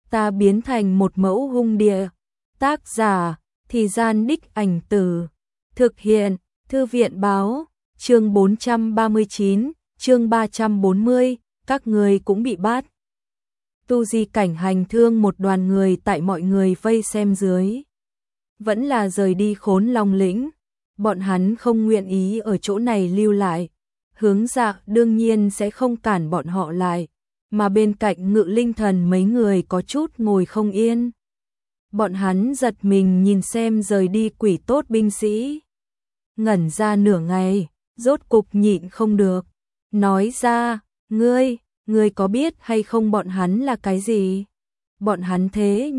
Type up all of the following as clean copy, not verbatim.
ta biến thành một mẫu hung địa. Tác giả, Thì Gian Đích Ảnh Tử. Thực hiện, Thư viện báo, chương 439, chương 340, các người cũng bị bắt. Tu Di Cảnh hành thương một đoàn người tại mọi người vây xem dưới. Vẫn là rời đi Khốn Long lĩnh, bọn hắn không nguyện ý ở chỗ này lưu lại. Hướng Dạ đương nhiên sẽ không cản bọn họ lại, mà bên cạnh Ngự Linh Thần mấy người có chút ngồi không yên. Bọn hắn giật mình nhìn xem rời đi quỷ tốt binh sĩ. Ngẩn ra nửa ngày, rốt cục nhịn không được. Nói ra, ngươi có biết hay không bọn hắn là cái gì? Bọn hắn thế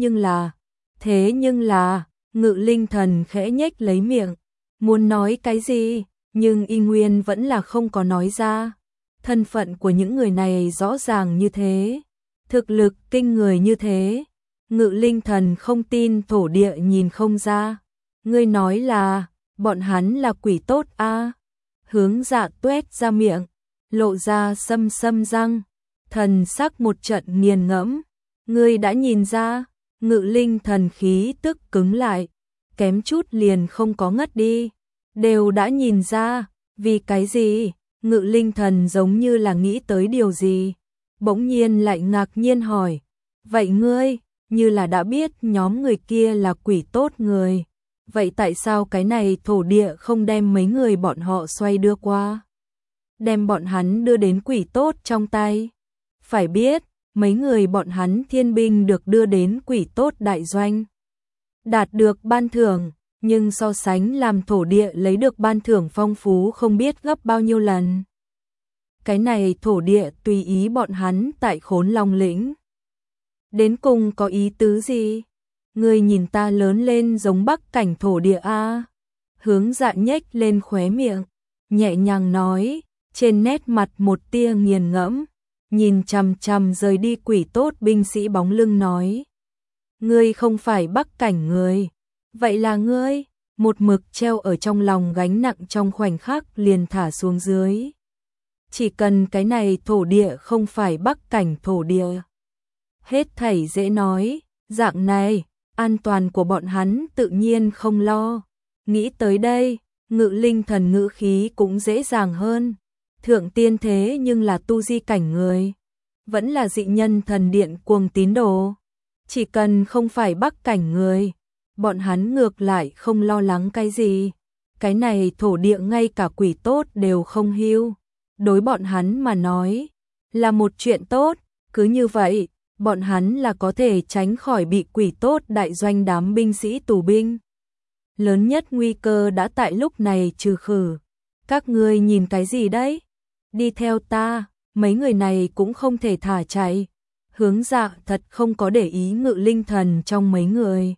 nhưng là, Ngự Linh Thần khẽ nhếch lấy miệng, muốn nói cái gì, nhưng y nguyên vẫn là không có nói ra. Thân phận của những người này rõ ràng như thế, thực lực kinh người như thế. Ngự Linh Thần không tin thổ địa nhìn không ra. Ngươi nói là, bọn hắn là quỷ tốt a? Hướng Dạ tuét ra miệng, lộ ra sâm sâm răng, thần sắc một trận nghiền ngẫm. Ngươi đã nhìn ra? Ngự Linh Thần khí tức cứng lại, kém chút liền không có ngất đi. Đều đã nhìn ra, vì cái gì? Ngự Linh Thần giống như là nghĩ tới điều gì, bỗng nhiên lại ngạc nhiên hỏi. Vậy ngươi, như là đã biết nhóm người kia là quỷ tốt người, vậy tại sao cái này thổ địa không đem mấy người bọn họ xoay đưa qua? Đem bọn hắn đưa đến quỷ tốt trong tay. Phải biết, mấy người bọn hắn thiên binh được đưa đến quỷ tốt đại doanh, đạt được ban thưởng, nhưng so sánh làm thổ địa lấy được ban thưởng phong phú không biết gấp bao nhiêu lần. Cái này thổ địa tùy ý bọn hắn tại Khốn Long lĩnh. Đến cùng có ý tứ gì? Ngươi nhìn ta lớn lên giống Bắc Cảnh thổ địa a? Hướng Dạ nhếch lên khóe miệng, nhẹ nhàng nói, trên nét mặt một tia nghiền ngẫm, nhìn chằm chằm rời đi quỷ tốt binh sĩ bóng lưng nói. Ngươi không phải Bắc Cảnh người, vậy là ngươi? Một mực treo ở trong lòng gánh nặng trong khoảnh khắc liền thả xuống dưới. Chỉ cần cái này thổ địa không phải Bắc Cảnh thổ địa, hết thảy dễ nói, dạng này, an toàn của bọn hắn tự nhiên không lo. Nghĩ tới đây, Ngự Linh Thần ngữ khí cũng dễ dàng hơn. Thượng tiên thế nhưng là tu di cảnh người, vẫn là dị nhân thần điện cuồng tín đồ. Chỉ cần không phải Bắc Cảnh người, bọn hắn ngược lại không lo lắng cái gì. Cái này thổ địa ngay cả quỷ tốt đều không hiu. Đối bọn hắn mà nói, là một chuyện tốt, cứ như vậy, bọn hắn là có thể tránh khỏi bị quỷ tốt đại doanh đám binh sĩ tù binh. Lớn nhất nguy cơ đã tại lúc này trừ khử. Các ngươi nhìn cái gì đấy? Đi theo ta, mấy người này cũng không thể thả chạy. Hướng Dạ thật không có để ý Ngự Linh Thần trong mấy người.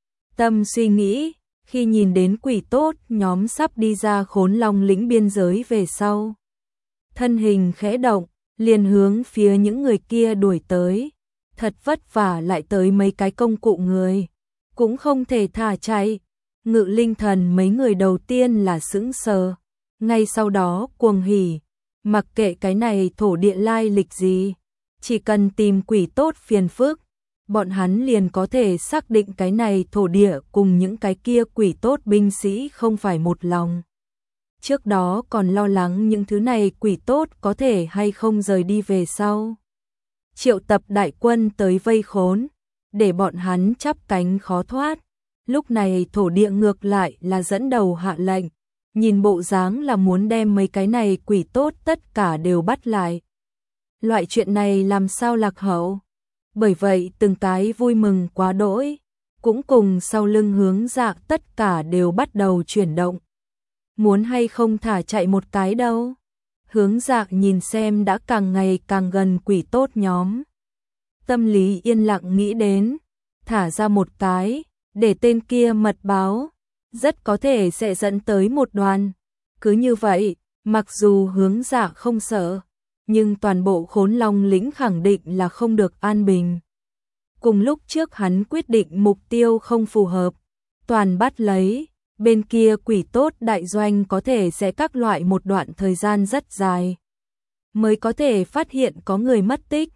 Tâm suy nghĩ, khi nhìn đến quỷ tốt nhóm sắp đi ra Khốn Long lĩnh biên giới về sau. Thân hình khẽ động, liền hướng phía những người kia đuổi tới. Thật vất vả lại tới mấy cái công cụ người, cũng không thể thả chạy. Ngự Linh Thần mấy người đầu tiên là sững sờ, ngay sau đó cuồng hỉ, mặc kệ cái này thổ địa lai lịch gì, chỉ cần tìm quỷ tốt phiền phức, bọn hắn liền có thể xác định cái này thổ địa cùng những cái kia quỷ tốt binh sĩ không phải một lòng. Trước đó còn lo lắng những thứ này quỷ tốt có thể hay không rời đi về sau. Triệu tập đại quân tới vây khốn, để bọn hắn chắp cánh khó thoát. Lúc này thổ địa ngược lại là dẫn đầu hạ lệnh, nhìn bộ dáng là muốn đem mấy cái này quỷ tốt tất cả đều bắt lại. Loại chuyện này làm sao lạc hậu? Bởi vậy từng cái vui mừng quá đỗi, cũng cùng sau lưng Hướng Dạ tất cả đều bắt đầu chuyển động. Muốn hay không thả chạy một cái đâu? Hướng Dạ nhìn xem đã càng ngày càng gần quỷ tốt nhóm. Tâm lý yên lặng nghĩ đến, thả ra một cái, để tên kia mật báo, rất có thể sẽ dẫn tới một đoàn. Cứ như vậy, mặc dù Hướng Dạ không sợ, nhưng toàn bộ Khốn Long lĩnh khẳng định là không được an bình. Cùng lúc trước hắn quyết định mục tiêu không phù hợp, toàn bắt lấy. Bên kia quỷ tốt đại doanh có thể sẽ các loại một đoạn thời gian rất dài, mới có thể phát hiện có người mất tích.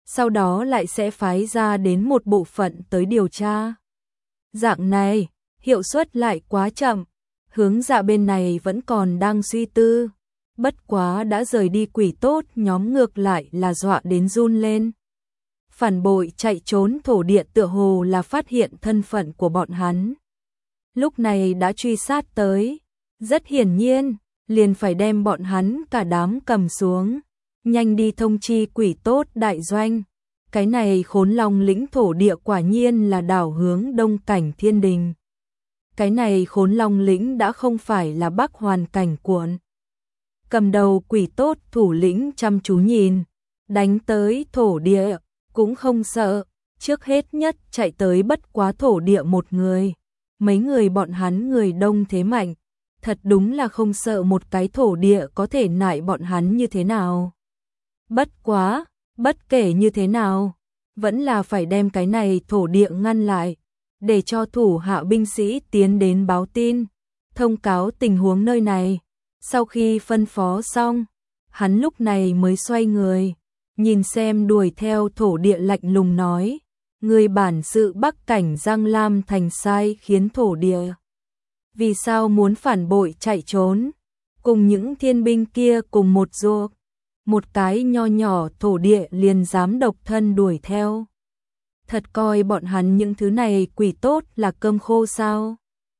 sau đó lại sẽ phái ra đến một bộ phận tới điều tra. Dạng này, hiệu suất lại quá chậm, Hướng Dạ bên này vẫn còn đang suy tư, bất quá đã rời đi quỷ tốt nhóm ngược lại là dọa đến run lên. Phản bội chạy trốn thổ địa tựa hồ là phát hiện thân phận của bọn hắn. Lúc này đã truy sát tới, rất hiển nhiên, liền phải đem bọn hắn cả đám cầm xuống, nhanh đi thông chi quỷ tốt đại doanh. Cái này Khốn Long lĩnh thổ địa quả nhiên là đảo hướng đông cảnh thiên đình. Cái này Khốn Long lĩnh đã không phải là Bắc Hoàn cảnh cuộn. Cầm đầu quỷ tốt thủ lĩnh chăm chú nhìn, đánh tới thổ địa, cũng không sợ, trước hết nhất chạy tới bất quá thổ địa một người. Mấy người bọn hắn người đông thế mạnh, thật đúng là không sợ một cái thổ địa có thể nại bọn hắn như thế nào. Bất quá, bất kể như thế nào, vẫn là phải đem cái này thổ địa ngăn lại, để cho thủ hạ binh sĩ tiến đến báo tin, thông cáo tình huống nơi này. Sau khi phân phó xong, hắn lúc này mới xoay người, nhìn xem đuổi theo thổ địa lạnh lùng nói, người bản sự Bắc cảnh Giang Lam thành sai khiến thổ địa. Vì sao muốn phản bội chạy trốn, cùng những thiên binh kia cùng một ruột, một cái nho nhỏ thổ địa liền dám độc thân đuổi theo. Thật coi bọn hắn những thứ này quỷ tốt là cơm khô sao?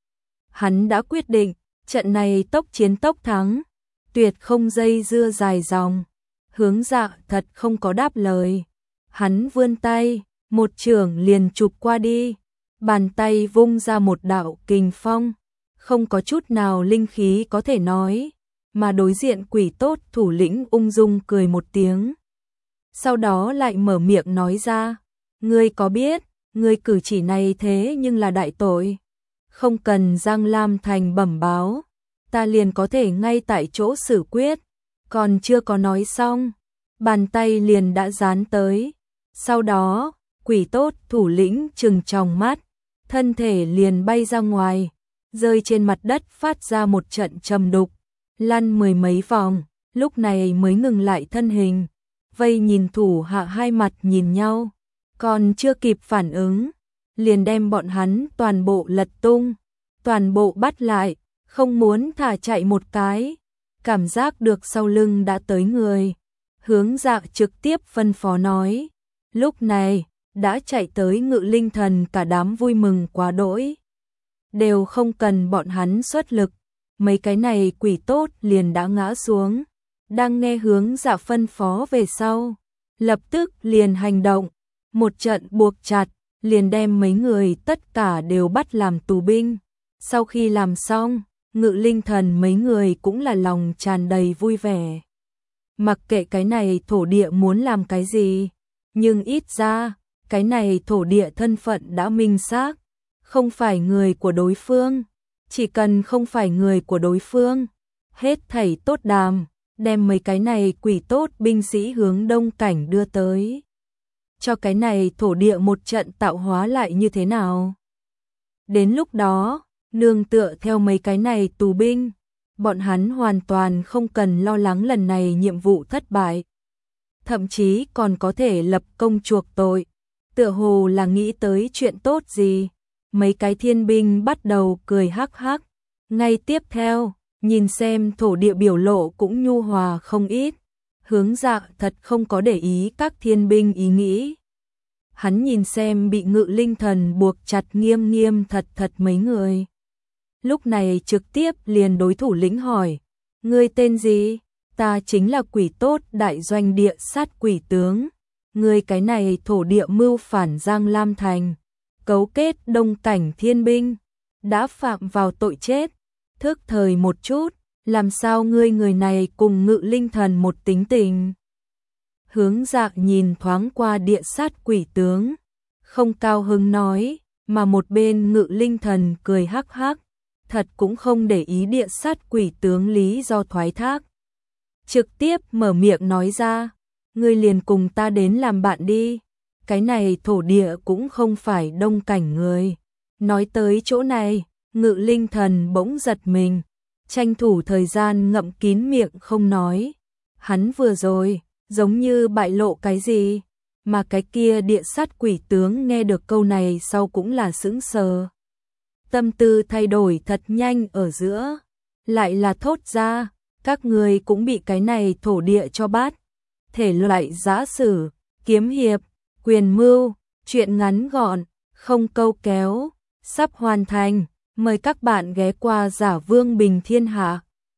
Hắn đã quyết định, trận này tốc chiến tốc thắng, tuyệt không dây dưa dài dòng. Hướng Dạ thật không có đáp lời. Hắn vươn tay, một chưởng liền chụp qua đi, bàn tay vung ra một đạo kình phong, không có chút nào linh khí có thể nói, mà đối diện quỷ tốt thủ lĩnh ung dung cười một tiếng. Sau đó lại mở miệng nói ra, ngươi có biết, ngươi cử chỉ này thế nhưng là đại tội. Không cần Giang Lam thành bẩm báo, ta liền có thể ngay tại chỗ xử quyết. Còn chưa có nói xong, bàn tay liền đã dán tới. Sau đó, quỷ tốt thủ lĩnh trừng tròng mắt, thân thể liền bay ra ngoài, rơi trên mặt đất phát ra một trận trầm đục, lăn mười mấy vòng, lúc này mới ngừng lại thân hình. Vây nhìn thủ hạ hai mặt nhìn nhau, còn chưa kịp phản ứng, liền đem bọn hắn toàn bộ lật tung, toàn bộ bắt lại, không muốn thả chạy một cái. Cảm giác được sau lưng đã tới người, Hướng Dạ trực tiếp phân phó nói. Lúc này, đã chạy tới Ngự Linh Thần cả đám vui mừng quá đỗi. Đều không cần bọn hắn xuất lực, mấy cái này quỷ tốt liền đã ngã xuống. Đang nghe Hướng Dạ phân phó về sau, lập tức liền hành động, một trận buộc chặt, liền đem mấy người tất cả đều bắt làm tù binh. Sau khi làm xong, Ngự Linh Thần mấy người cũng là lòng tràn đầy vui vẻ. Mặc kệ cái này thổ địa muốn làm cái gì, nhưng ít ra, cái này thổ địa thân phận đã minh xác, không phải người của đối phương. Chỉ cần không phải người của đối phương, hết thảy tốt đàm, đem mấy cái này quỷ tốt binh sĩ hướng đông cảnh đưa tới. Cho cái này thổ địa một trận tạo hóa lại như thế nào? Đến lúc đó, nương tựa theo mấy cái này tù binh, bọn hắn hoàn toàn không cần lo lắng lần này nhiệm vụ thất bại. Thậm chí còn có thể lập công chuộc tội, tựa hồ là nghĩ tới chuyện tốt gì. Mấy cái thiên binh bắt đầu cười hắc hắc. Ngay tiếp theo, nhìn xem thổ địa biểu lộ cũng nhu hòa không ít. Hướng Dạ thật không có để ý các thiên binh ý nghĩ. Hắn nhìn xem bị Ngự Linh Thần buộc chặt nghiêm nghiêm thật thật mấy người. Lúc này trực tiếp liền đối thủ lĩnh hỏi, ngươi tên gì? Ta chính là quỷ tốt đại doanh địa sát quỷ tướng. Ngươi cái này thổ địa mưu phản Giang Lam thành, cấu kết đông cảnh thiên binh, đã phạm vào tội chết. Thức thời một chút, làm sao ngươi người này cùng Ngự Linh Thần một tính tình? Hướng Dạ nhìn thoáng qua địa sát quỷ tướng, không cao hứng nói, mà một bên Ngự Linh Thần cười hắc hắc, thật cũng không để ý địa sát quỷ tướng lý do thoái thác. Trực tiếp mở miệng nói ra, ngươi liền cùng ta đến làm bạn đi, cái này thổ địa cũng không phải đông cảnh người. Nói tới chỗ này, Ngự Linh Thần bỗng giật mình, tranh thủ thời gian ngậm kín miệng không nói. Hắn vừa rồi, giống như bại lộ cái gì, mà cái kia địa sát quỷ tướng nghe được câu này sau cũng là sững sờ. Tâm tư thay đổi thật nhanh ở giữa, lại là thốt ra, các người cũng bị cái này thổ địa cho bát. Thể loại giã sử, kiếm hiệp, quyền mưu, truyện ngắn gọn, không câu kéo, sắp hoàn thành, mời các bạn ghé qua Giả Vương Bình Thiên Hạ.